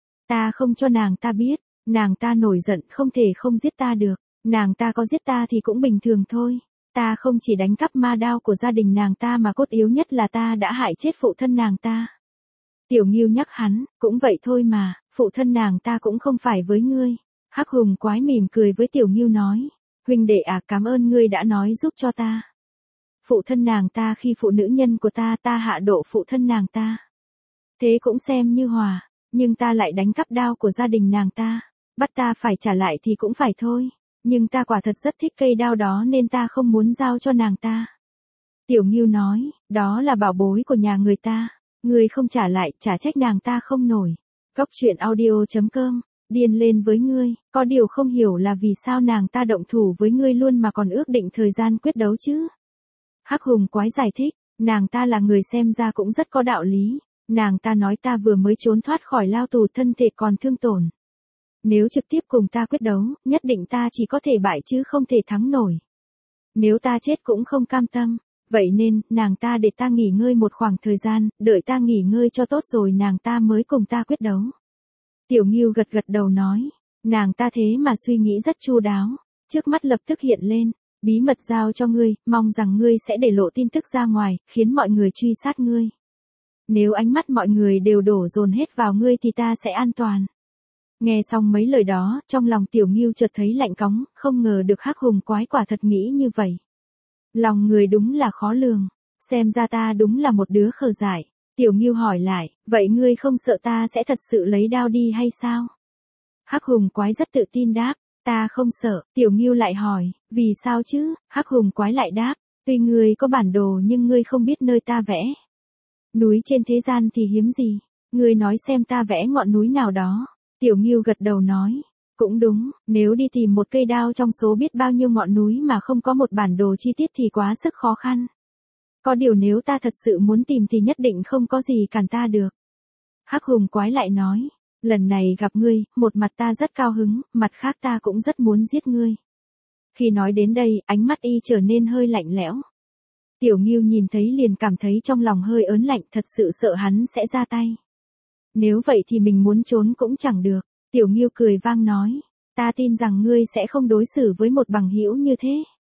Ta không cho nàng ta biết, nàng ta nổi giận không thể không giết ta được, nàng ta có giết ta thì cũng bình thường thôi. Ta không chỉ đánh cắp ma đao của gia đình nàng ta mà cốt yếu nhất là ta đã hại chết phụ thân nàng ta. Tiểu Ngưu nhắc hắn, cũng vậy thôi mà, phụ thân nàng ta cũng không phải với ngươi. Hắc Hùng Quái mỉm cười với Tiểu Ngưu nói, huynh đệ à, cảm ơn ngươi đã nói giúp cho ta. Phụ thân nàng ta khi phụ nữ nhân của ta, ta hạ độ phụ thân nàng ta. Thế cũng xem như hòa, nhưng ta lại đánh cắp đao của gia đình nàng ta, bắt ta phải trả lại thì cũng phải thôi, nhưng ta quả thật rất thích cây đao đó nên ta không muốn giao cho nàng ta. Tiểu Ngưu nói, đó là bảo bối của nhà người ta, ngươi không trả lại, chả trách nàng ta không nổi. Cốc truyện audio chấm com, điên lên với ngươi, có điều không hiểu là vì sao nàng ta động thủ với ngươi luôn mà còn ước định thời gian quyết đấu chứ. Hắc Hùng Quái giải thích, nàng ta là người xem ra cũng rất có đạo lý. Nàng ta nói ta vừa mới trốn thoát khỏi lao tù, thân thể còn thương tổn. Nếu trực tiếp cùng ta quyết đấu, nhất định ta chỉ có thể bại chứ không thể thắng nổi. Nếu ta chết cũng không cam tâm, vậy nên, nàng ta để ta nghỉ ngơi một khoảng thời gian, đợi ta nghỉ ngơi cho tốt rồi nàng ta mới cùng ta quyết đấu. Tiểu Ngưu gật gật đầu nói, nàng ta thế mà suy nghĩ rất chu đáo, trước mắt lập tức hiện lên, bí mật giao cho ngươi, mong rằng ngươi sẽ để lộ tin tức ra ngoài, khiến mọi người truy sát ngươi. Nếu ánh mắt mọi người đều đổ dồn hết vào ngươi thì ta sẽ an toàn. Nghe xong mấy lời đó, trong lòng Tiểu Ngưu chợt thấy lạnh cóng, không ngờ được Hắc Hùng Quái quả thật nghĩ như vậy. Lòng người đúng là khó lường, xem ra ta đúng là một đứa khờ dại. Tiểu Ngưu hỏi lại, vậy ngươi không sợ ta sẽ thật sự lấy đao đi hay sao? Hắc Hùng Quái rất tự tin đáp, ta không sợ. Tiểu Ngưu lại hỏi, vì sao chứ? Hắc Hùng Quái lại đáp, tuy ngươi có bản đồ nhưng ngươi không biết nơi ta vẽ. Núi trên thế gian thì hiếm gì, ngươi nói xem ta vẽ ngọn núi nào đó. Tiểu Ngưu gật đầu nói, cũng đúng, nếu đi tìm một cây đao trong số biết bao nhiêu ngọn núi mà không có một bản đồ chi tiết thì quá sức khó khăn. Có điều nếu ta thật sự muốn tìm thì nhất định không có gì cản ta được. Hắc Hùng Quái lại nói, lần này gặp ngươi, một mặt ta rất cao hứng, mặt khác ta cũng rất muốn giết ngươi. Khi nói đến đây, ánh mắt y trở nên hơi lạnh lẽo. Tiểu Ngưu nhìn thấy liền cảm thấy trong lòng hơi ớn lạnh, thật sự sợ hắn sẽ ra tay. Nếu vậy thì mình muốn trốn cũng chẳng được. Tiểu Ngưu cười vang nói, ta tin rằng ngươi sẽ không đối xử với một bằng hữu như thế.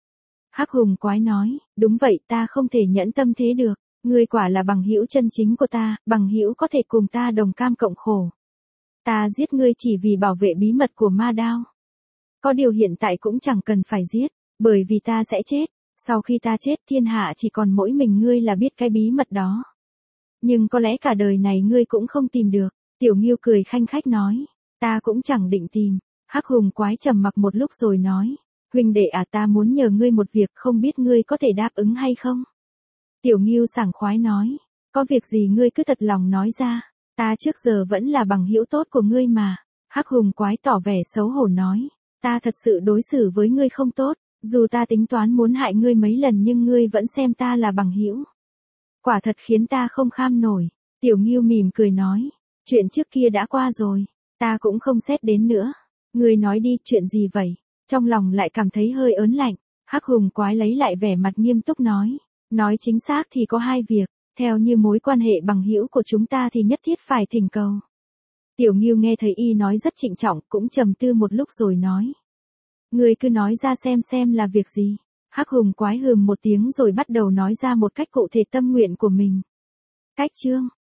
Hắc Hùng Quái nói, đúng vậy, ta không thể nhẫn tâm thế được. Ngươi quả là bằng hữu chân chính của ta, bằng hữu có thể cùng ta đồng cam cộng khổ. Ta giết ngươi chỉ vì bảo vệ bí mật của ma đao. Có điều hiện tại cũng chẳng cần phải giết, bởi vì ta sẽ chết. Sau khi ta chết thiên hạ chỉ còn mỗi mình ngươi là biết cái bí mật đó. Nhưng có lẽ cả đời này ngươi cũng không tìm được. Tiểu Ngưu cười khanh khách nói. Ta cũng chẳng định tìm. Hắc Hùng quái trầm mặc một lúc rồi nói. Huynh đệ à, ta muốn nhờ ngươi một việc, không biết ngươi có thể đáp ứng hay không? Tiểu Ngưu sảng khoái nói. Có việc gì ngươi cứ thật lòng nói ra. Ta trước giờ vẫn là bằng hữu tốt của ngươi mà. Hắc Hùng quái tỏ vẻ xấu hổ nói. Ta thật sự đối xử với ngươi không tốt. Dù ta tính toán muốn hại ngươi mấy lần nhưng ngươi vẫn xem ta là bằng hữu. Quả thật khiến ta không kham nổi. Tiểu Ngưu mỉm cười nói. Chuyện trước kia đã qua rồi. Ta cũng không xét đến nữa. Ngươi nói đi, chuyện gì vậy? Trong lòng lại cảm thấy hơi ớn lạnh. Hắc Hùng quái lấy lại vẻ mặt nghiêm túc nói. Nói chính xác thì có hai việc. Theo như mối quan hệ bằng hữu của chúng ta thì nhất thiết phải thỉnh cầu. Tiểu Ngưu nghe thấy y nói rất trịnh trọng, cũng trầm tư một lúc rồi nói. Ngươi cứ nói ra xem xem là việc gì. Hắc Hùng quái hừm một tiếng rồi bắt đầu nói ra một cách cụ thể tâm nguyện của mình. Cách chương